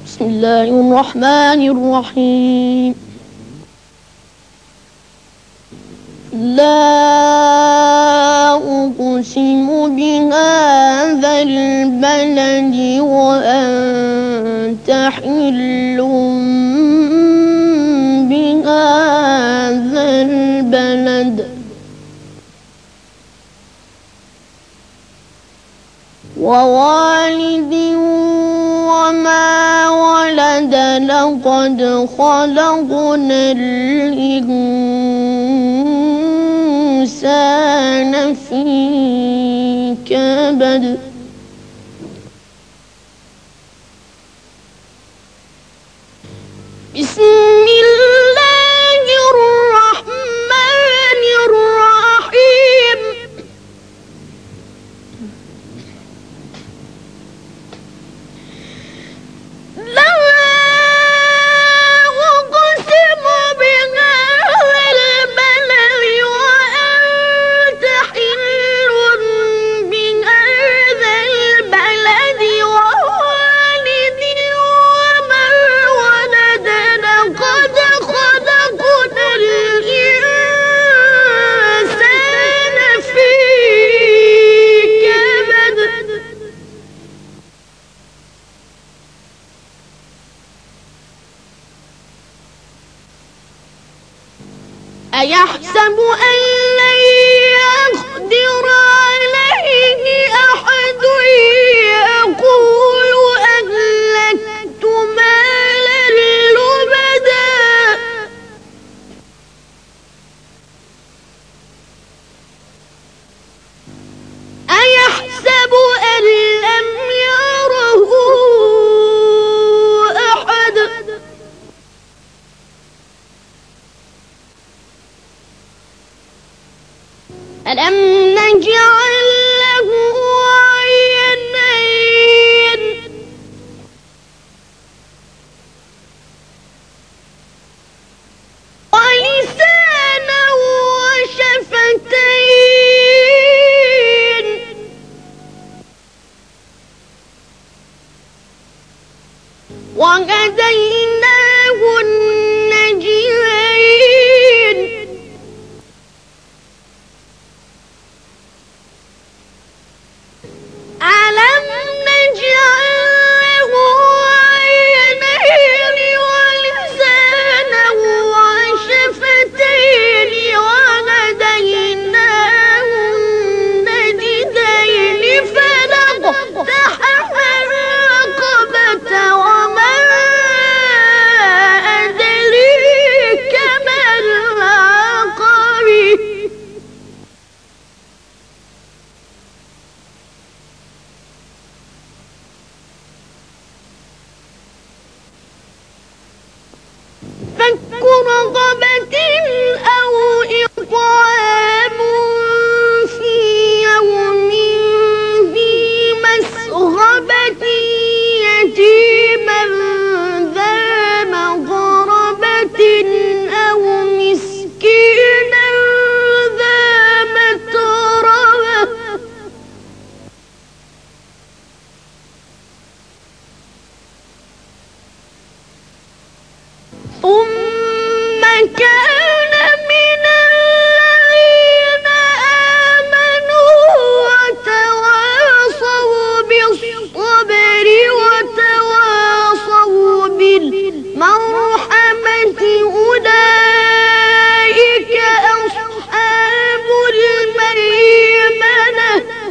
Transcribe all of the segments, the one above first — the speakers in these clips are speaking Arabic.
بسم الله الرحمن الرحيم. لا أقسم بهذا البلد وأنت حل بهذا البلد ووالد وما ولد لقد خلقنا الإنسان في كبد بسم الله الرحمن الرحيم. لا أقسم بهذا البلد وأنت حل بهذا البلد ووالد وما ولد لقد خلقنا الإنسان في كبد أيحسب أن لن يقدر عليه أحد يقول أهلكت مالا لبدا أيحسب أن لم يره أحد ألم نجعل له عينين ولسانا وشفتين وهديناه النجدين ألم نجعل له عينين ولسانا وشفتين وهديناه النجدين فلاقتحم العقبة وما أدريك ما العقبة فك رقبة أو إطعام في يوم ذي مسغبة يتيما ذا مقربة أو مسكينا ذا متربة ثم كان من الذين آمنوا وتواصوا بالصبر وتواصوا بالمرحمة أولئك أصحاب الميمنة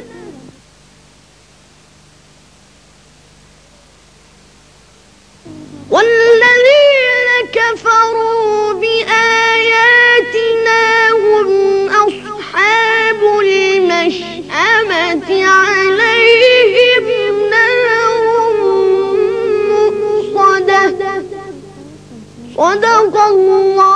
والذين كفروا بآياتنا هم أصحاب المشأمة عليهم نار مؤصدة. صدق الله.